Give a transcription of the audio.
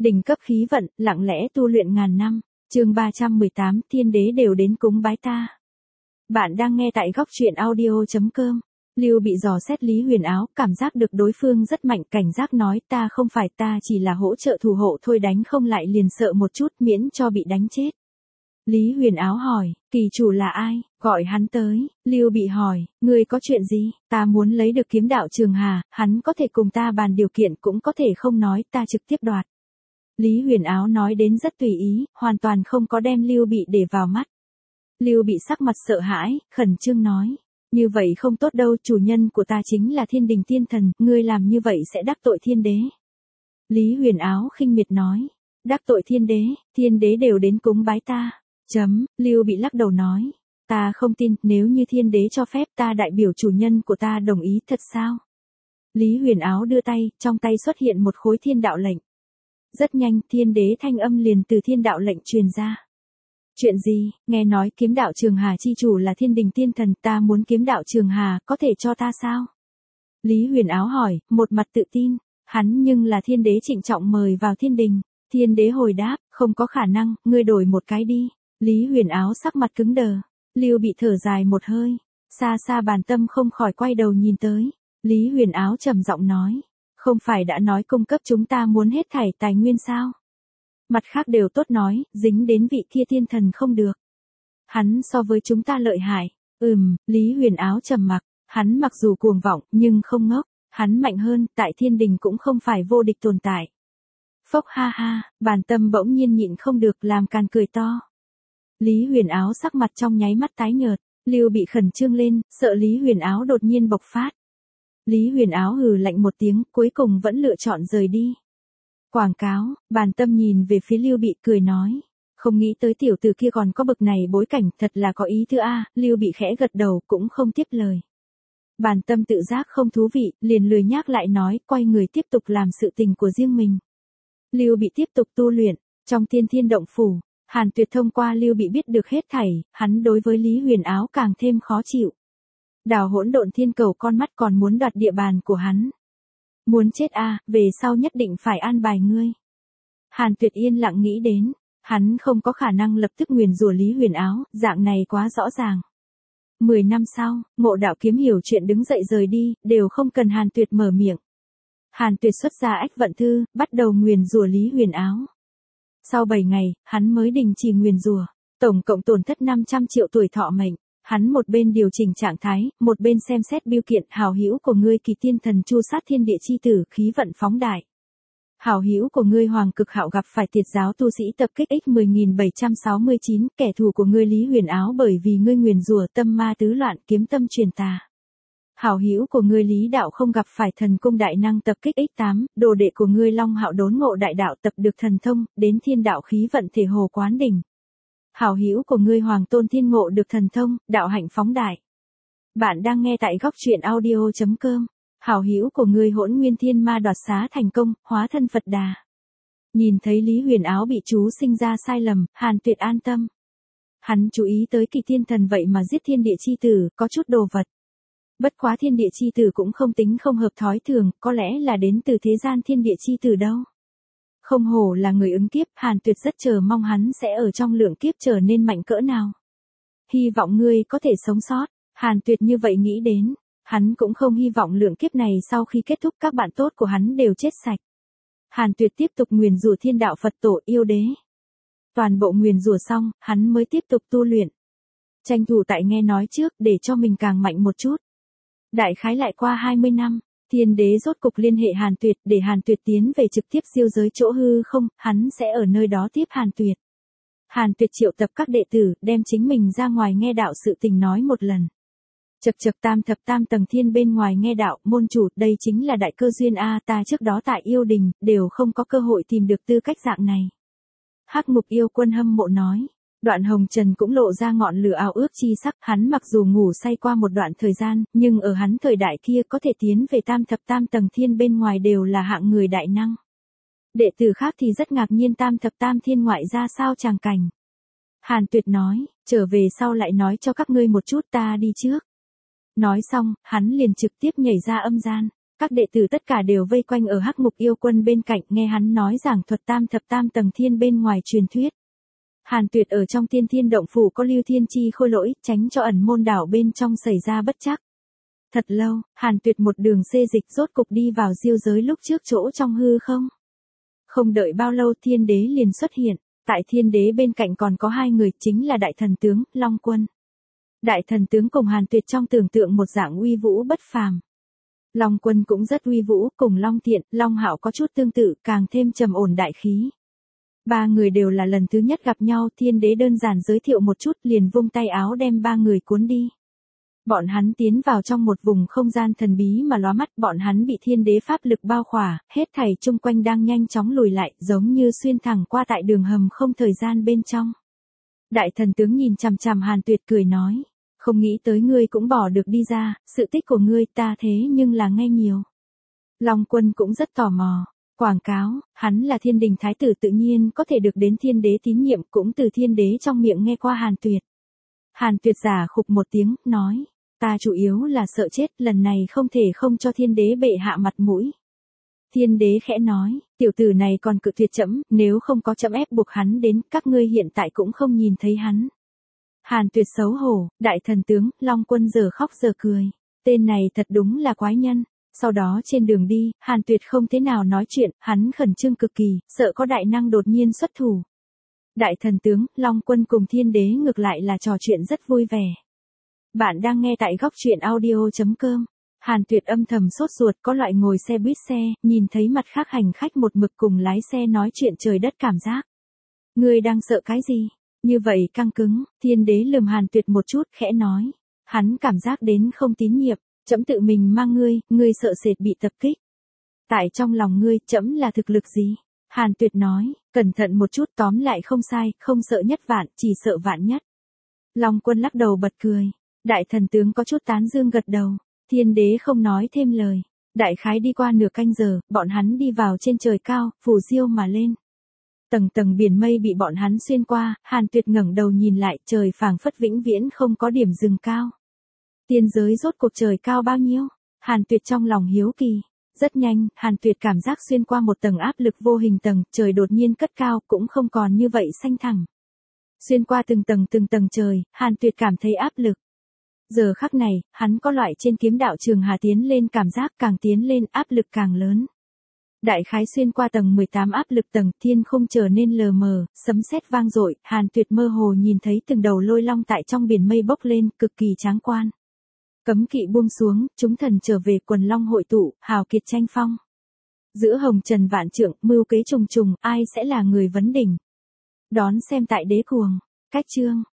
Đỉnh cấp khí vận, lặng lẽ tu luyện ngàn năm. Chương 318, thiên đế đều đến cúng bái ta. Bạn đang nghe tại góc truyện audio.com. Lưu Bị dò xét Lý Huyền Áo, cảm giác được đối phương rất mạnh, cảnh giác nói ta không phải, ta chỉ là hỗ trợ thủ hộ thôi, đánh không lại liền sợ một chút, miễn cho bị đánh chết. Lý Huyền Áo hỏi, kỳ chủ là ai, gọi hắn tới. Lưu Bị hỏi, ngươi có chuyện gì? Ta muốn lấy được kiếm đạo Trường Hà, hắn có thể cùng ta bàn điều kiện, cũng có thể không nói, ta trực tiếp đoạt. Lý Huyền Áo nói đến rất tùy ý, hoàn toàn không có đem Lưu Bị để vào mắt. Lưu Bị sắc mặt sợ hãi, khẩn trương nói, như vậy không tốt đâu, chủ nhân của ta chính là Thiên Đình Tiên Thần, ngươi làm như vậy sẽ đắc tội thiên đế. Lý Huyền Áo khinh miệt nói, đắc tội thiên đế đều đến cúng bái ta. Lưu Bị lắc đầu nói, ta không tin, nếu như thiên đế cho phép, ta đại biểu chủ nhân của ta đồng ý, thật sao? Lý Huyền Áo đưa tay, trong tay xuất hiện một khối thiên đạo lệnh. Rất nhanh, thiên đế thanh âm liền từ thiên đạo lệnh truyền ra. Chuyện gì? Nghe nói kiếm đạo Trường Hà chi chủ là Thiên Đình Tiên Thần, ta muốn kiếm đạo Trường Hà, có thể cho ta sao? Lý Huyền Áo hỏi, một mặt tự tin, hắn nhưng là thiên đế trịnh trọng mời vào thiên đình. Thiên đế hồi đáp, không có khả năng, ngươi đổi một cái đi. Lý Huyền Áo sắc mặt cứng đờ. Lưu Bị thở dài một hơi, xa xa Bàn Tâm không khỏi quay đầu nhìn tới. Lý Huyền Áo trầm giọng nói, không phải đã nói cung cấp chúng ta muốn hết thảy tài nguyên sao? Mặt khác đều tốt nói, dính đến vị kia tiên thần không được. Hắn so với chúng ta lợi hại. Lý Huyền Áo trầm mặc, hắn mặc dù cuồng vọng, nhưng không ngốc, hắn mạnh hơn, tại thiên đình cũng không phải vô địch tồn tại. Phốc ha ha, Bàn Tâm bỗng nhiên nhịn không được làm càn cười to. Lý Huyền Áo sắc mặt trong nháy mắt tái nhợt, Lưu Bị khẩn trương lên, sợ Lý Huyền Áo đột nhiên bộc phát. Lý Huyền Áo hừ lạnh một tiếng, cuối cùng vẫn lựa chọn rời đi. Quảng cáo, Bàn Tâm nhìn về phía Lưu Bị cười nói, không nghĩ tới tiểu tử kia còn có bực này bối cảnh, thật là có ý tứ a. Lưu Bị khẽ gật đầu cũng không tiếp lời. Bàn Tâm tự giác không thú vị, liền lười nhác lại nói, quay người tiếp tục làm sự tình của riêng mình. Lưu Bị tiếp tục tu luyện, trong Tiên Thiên Động Phủ, Hàn Tuyệt thông qua Lưu Bị biết được hết thảy, hắn đối với Lý Huyền Áo càng thêm khó chịu. Đào Hỗn Độn Thiên Cầu con mắt còn muốn đoạt địa bàn của hắn. Muốn chết a, về sau nhất định phải an bài ngươi. Hàn Tuyệt yên lặng nghĩ đến, hắn không có khả năng lập tức nguyền rủa Lý Huyền Áo, dạng này quá rõ ràng. 10 năm sau, Ngộ Đạo Kiếm hiểu chuyện đứng dậy rời đi, đều không cần Hàn Tuyệt mở miệng. Hàn Tuyệt xuất ra Ách Vận Thư, bắt đầu nguyền rủa Lý Huyền Áo. Sau 7 ngày, hắn mới đình chỉ nguyền rủa, tổng cộng tổn thất 500 triệu tuổi thọ mệnh. Hắn một bên điều chỉnh trạng thái, một bên xem xét biêu kiện, hảo hữu của ngươi Kỳ Tiên Thần chu sát thiên địa chi tử, khí vận phóng đại. Hảo hữu của ngươi Hoàng Cực Hạo gặp phải Tiệt giáo tu sĩ tập kích X10769, kẻ thù của ngươi Lý Huyền Áo bởi vì ngươi nguyền rủa tâm ma tứ loạn, kiếm tâm truyền tà. Hảo hữu của ngươi Lý Đạo không gặp phải thần cung đại năng tập kích X8, đồ đệ của ngươi Long Hạo đốn ngộ đại đạo tập được thần thông, đến thiên đạo khí vận thể hồ quán đỉnh. Hảo hữu của ngươi Hoàng Tôn Thiên ngộ được thần thông, đạo hạnh phóng đại. Bạn đang nghe tại góc truyện audio.com. Hảo hữu của ngươi Hỗn Nguyên Thiên Ma đoạt xá thành công, hóa thân Phật Đà. Nhìn thấy Lý Huyền Áo bị chú sinh ra sai lầm, Hàn Tuyệt an tâm. Hắn chú ý tới Kỳ Tiên Thần vậy mà giết thiên địa chi tử, có chút đồ vật. Bất quá thiên địa chi tử cũng không tính không hợp thói thường, có lẽ là đến từ thế gian thiên địa chi tử đâu. Không hổ là người ứng kiếp, Hàn Tuyệt rất chờ mong hắn sẽ ở trong lượng kiếp trở nên mạnh cỡ nào. Hy vọng ngươi có thể sống sót, Hàn Tuyệt như vậy nghĩ đến, hắn cũng không hy vọng lượng kiếp này sau khi kết thúc các bạn tốt của hắn đều chết sạch. Hàn Tuyệt tiếp tục nguyền rủa thiên đạo Phật tổ yêu đế. Toàn bộ nguyền rủa xong, hắn mới tiếp tục tu luyện. Tranh thủ tại nghe nói trước để cho mình càng mạnh một chút. Đại khái lại qua 20 năm. Thiên đế rốt cục liên hệ Hàn Tuyệt để Hàn Tuyệt tiến về trực tiếp siêu giới chỗ hư không, hắn sẽ ở nơi đó tiếp Hàn Tuyệt. Hàn Tuyệt triệu tập các đệ tử, đem chính mình ra ngoài nghe đạo sự tình nói một lần. Chập chập tam thập tam tầng thiên bên ngoài nghe đạo, môn chủ, đây chính là đại cơ duyên a, ta trước đó tại yêu đình, đều không có cơ hội tìm được tư cách dạng này. Hắc Ngục yêu quân hâm mộ nói. Đoạn Hồng Trần cũng lộ ra ngọn lửa ao ước chi sắc, hắn mặc dù ngủ say qua một đoạn thời gian, nhưng ở hắn thời đại kia có thể tiến về tam thập tam tầng thiên bên ngoài đều là hạng người đại năng. Đệ tử khác thì rất ngạc nhiên tam thập tam thiên ngoại ra sao tràng cảnh. Hàn Tuyệt nói, trở về sau lại nói cho các ngươi một chút, ta đi trước. Nói xong, hắn liền trực tiếp nhảy ra âm gian. các đệ tử tất cả đều vây quanh ở Hắc Ngục Yêu Quân bên cạnh nghe hắn nói giảng thuật tam thập tam tầng thiên bên ngoài truyền thuyết. Hàn Tuyệt ở trong Tiên Thiên Động Phủ có lưu thiên chi khôi lỗi, tránh cho ẩn môn đảo bên trong xảy ra bất trắc. Thật lâu, Hàn Tuyệt một đường xê dịch rốt cục đi vào diêu giới lúc trước chỗ trong hư không. Không đợi bao lâu Thiên Đế liền xuất hiện, tại Thiên Đế bên cạnh còn có hai người chính là Đại Thần Tướng, Long Quân. Đại Thần Tướng cùng Hàn Tuyệt trong tưởng tượng một dạng uy vũ bất phàm. Long Quân cũng rất uy vũ, cùng Long Thiện, Long Hạo có chút tương tự, càng thêm trầm ổn đại khí. Ba người đều là lần thứ nhất gặp nhau, Thiên Đế đơn giản giới thiệu một chút liền vung tay áo đem ba người cuốn đi. Bọn hắn tiến vào trong một vùng không gian thần bí mà lóa mắt, bọn hắn bị Thiên Đế pháp lực bao khỏa, hết thảy chung quanh đang nhanh chóng lùi lại, giống như xuyên thẳng qua tại đường hầm không thời gian bên trong. Đại Thần Tướng nhìn chằm chằm Hàn Tuyệt cười nói, không nghĩ tới ngươi cũng bỏ được đi ra, sự tích của ngươi ta thế nhưng là nghe nhiều. Long Quân cũng rất tò mò. Quảng cáo, hắn là Thiên Đình Thái tử tự nhiên có thể được đến Thiên Đế tín nhiệm, cũng từ Thiên Đế trong miệng nghe qua Hàn Tuyệt. Hàn Tuyệt giả khục một tiếng, nói, ta chủ yếu là sợ chết, lần này không thể không cho Thiên Đế bệ hạ mặt mũi. Thiên Đế khẽ nói, tiểu tử này còn cự tuyệt trẫm, nếu không có trẫm ép buộc hắn đến, các ngươi hiện tại cũng không nhìn thấy hắn. Hàn Tuyệt xấu hổ, Đại Thần Tướng, Long Quân giờ khóc giờ cười, tên này thật đúng là quái nhân. Sau đó trên đường đi, Hàn Tuyệt không thế nào nói chuyện, hắn khẩn trương cực kỳ, sợ có đại năng đột nhiên xuất thủ. Đại Thần Tướng, Long Quân cùng Thiên Đế ngược lại là trò chuyện rất vui vẻ. Bạn đang nghe tại góc truyện audio.com. Hàn Tuyệt âm thầm sốt ruột, có loại ngồi xe buýt xe, nhìn thấy mặt khác hành khách một mực cùng lái xe nói chuyện trời đất cảm giác. Ngươi đang sợ cái gì? Như vậy căng cứng, Thiên Đế lườm Hàn Tuyệt một chút, khẽ nói. Hắn cảm giác đến không tín nhiệm. Trẫm tự mình mang ngươi sợ sệt bị tập kích. Tại trong lòng ngươi, trẫm là thực lực gì? Hàn Tuyệt nói, cẩn thận một chút, tóm lại không sai, không sợ nhất vạn, chỉ sợ vạn nhất. Long Quân lắc đầu bật cười. Đại Thần Tướng có chút tán dương gật đầu. Thiên Đế không nói thêm lời. Đại khái đi qua nửa canh giờ, bọn hắn đi vào trên trời cao, phù diêu mà lên. Tầng tầng biển mây bị bọn hắn xuyên qua, Hàn Tuyệt ngẩng đầu nhìn lại, trời phảng phất vĩnh viễn không có điểm dừng cao. Tiên giới rốt cuộc trời cao bao nhiêu? Hàn Tuyệt trong lòng hiếu kỳ. Rất nhanh, Hàn Tuyệt cảm giác xuyên qua một tầng áp lực vô hình tầng, trời đột nhiên cất cao, cũng không còn như vậy xanh thẳng. Xuyên qua từng tầng trời, Hàn Tuyệt cảm thấy áp lực. Giờ khắc này, hắn có loại trên kiếm đạo Trường Hà tiến lên cảm giác, càng tiến lên áp lực càng lớn. Đại khái xuyên qua tầng 18 áp lực tầng, thiên không trở nên lờ mờ, sấm sét vang dội, Hàn Tuyệt mơ hồ nhìn thấy từng đầu lôi long tại trong biển mây bốc lên, cực kỳ tráng quan. Cấm kỵ buông xuống, chúng thần trở về, quần long hội tụ, hào kiệt tranh phong. Giữa hồng trần vạn trượng, mưu kế trùng trùng, ai sẽ là người vấn đỉnh? Đón xem tại Đế Cuồng. Cách chương.